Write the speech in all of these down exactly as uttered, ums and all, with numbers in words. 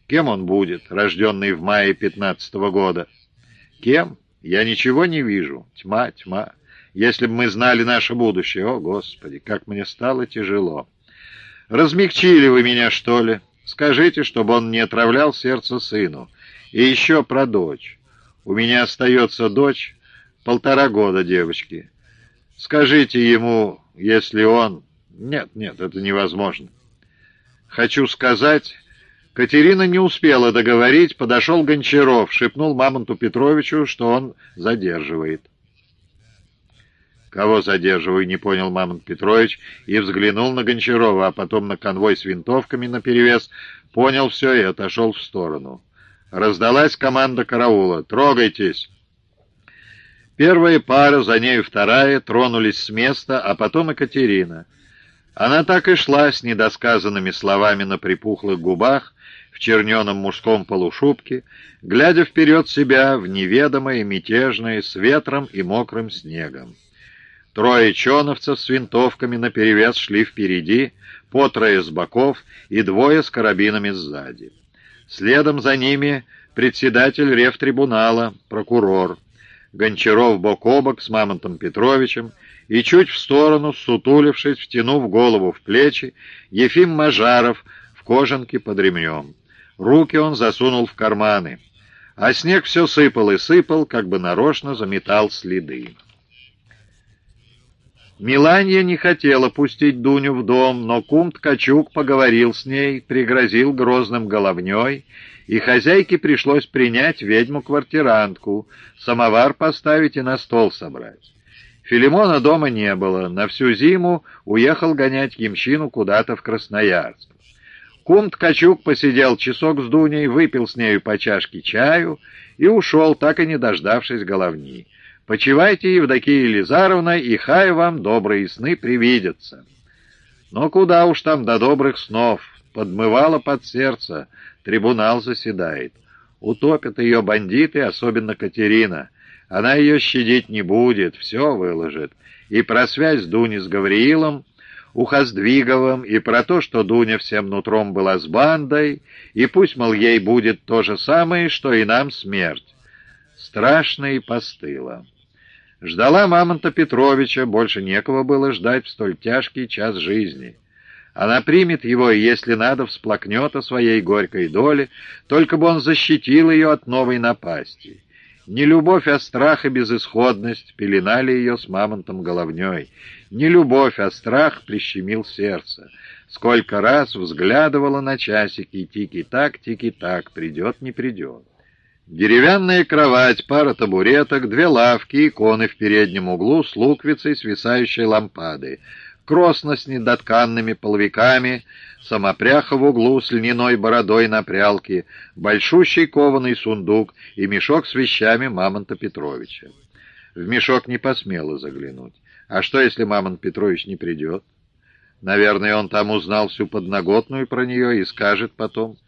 Кем он будет, рожденный в мае пятнадцатого года? Кем? Я ничего не вижу. Тьма, тьма. Если бы мы знали наше будущее, о, Господи, как мне стало тяжело. Размягчили вы меня, что ли? Скажите, чтобы он не отравлял сердце сыну. И еще про дочь. У меня остается дочь, полтора года девочки. Скажите ему, если он... Нет, нет, это невозможно. Хочу сказать... Катерина не успела договорить, подошел Гончаров, шепнул Мамонту Петровичу, что он задерживает. «Кого задерживаю?» — не понял Мамонт Петрович и взглянул на Гончарова, а потом на конвой с винтовками наперевес, понял все и отошел в сторону. Раздалась команда караула: «Трогайтесь!» Первая пара, за нею вторая, тронулись с места, а потом и Катерина. Она так и шла с недосказанными словами на припухлых губах, в черненом мужском полушубке, глядя вперед себя в неведомое, мятежное, с ветром и мокрым снегом. Трое чоновцев с винтовками наперевес шли впереди, по трое с боков и двое с карабинами сзади. Следом за ними председатель ревтрибунала, прокурор, Гончаров бок о бок с Мамонтом Петровичем, и чуть в сторону, сутулившись, втянув голову в плечи, Ефим Мажаров в кожанке под ремнем. Руки он засунул в карманы, а снег все сыпал и сыпал, как бы нарочно заметал следы. Миланья не хотела пустить Дуню в дом, но кум Ткачук поговорил с ней, пригрозил грозным головней, и хозяйке пришлось принять ведьму-квартирантку, самовар поставить и на стол собрать. Филимона дома не было, на всю зиму уехал гонять ямщину куда-то в Красноярск. Кум Ткачук посидел часок с Дуней, выпил с нею по чашке чаю и ушел, так и не дождавшись головни. «Почивайте, Евдокия Елизаровна, и хай вам добрые сны привидятся». Но куда уж там до добрых снов, подмывало под сердце, трибунал заседает. Утопят ее бандиты, особенно Катерина. Она ее щадить не будет, все выложит. И про связь Дуни с Гавриилом Ухоздвиговым, и про то, что Дуня всем нутром была с бандой, и пусть, мол, ей будет то же самое, что и нам смерть. Страшно и постыло. Ждала Мамонта Петровича, больше некого было ждать в столь тяжкий час жизни. Она примет его, и, если надо, всплакнет о своей горькой доле, только бы он защитил ее от новой напасти. Не любовь, а страх и безысходность пеленали ее с Мамонтом головней. Не любовь, а страх прищемил сердце. Сколько раз взглядывала на часики, тики-так, тики-так, придет, не придет. Деревянная кровать, пара табуреток, две лавки, иконы в переднем углу с луковицей свисающей лампады, кросно с недотканными половиками, самопряха в углу с льняной бородой на прялке, большущий кованый сундук и мешок с вещами Мамонта Петровича. В мешок не посмела заглянуть. А что, если Мамонт Петрович не придет? Наверное, он там узнал всю подноготную про нее и скажет потом: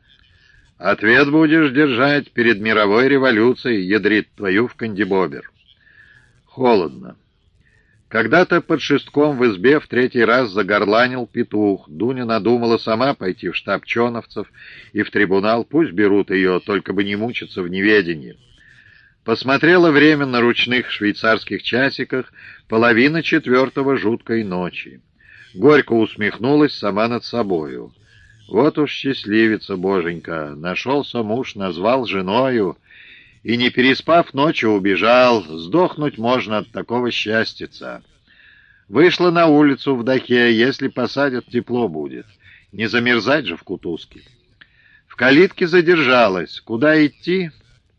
«Ответ будешь держать перед мировой революцией, ядрит твою в кандибобер». Холодно. Когда-то под шестком в избе в третий раз загорланил петух. Дуня надумала сама пойти в штаб чоновцев и в трибунал. Пусть берут ее, только бы не мучиться в неведении. Посмотрела время на ручных швейцарских часиках, половина четвертого жуткой ночи. Горько усмехнулась сама над собою. Вот уж счастливица боженька, нашелся муж, назвал женою, и, не переспав ночью, убежал. Сдохнуть можно от такого счастьица. Вышла на улицу в дахе, если посадят, тепло будет. Не замерзать же в кутузке. В калитке задержалась. Куда идти?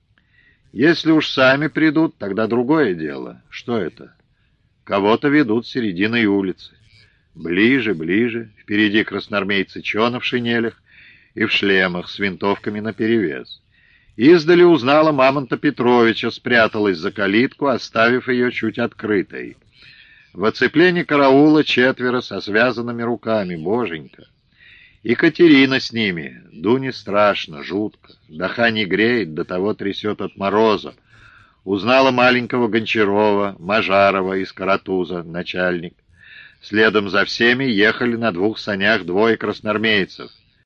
Если уж сами придут, тогда другое дело. Что это? Кого-то ведут с серединой улицы. Ближе, ближе. Впереди красноармейцы Чона в шинелях и в шлемах с винтовками наперевес. Издали узнала Мамонта Петровича, спряталась за калитку, оставив ее чуть открытой. В оцеплении караула четверо со связанными руками, боженька. И Катерина с ними. Дуне страшно, жутко. Даха не греет, до того трясет от мороза. Узнала маленького Гончарова, Мажарова из Каратуза, начальник. Следом за всеми ехали на двух санях двое красноармейцев.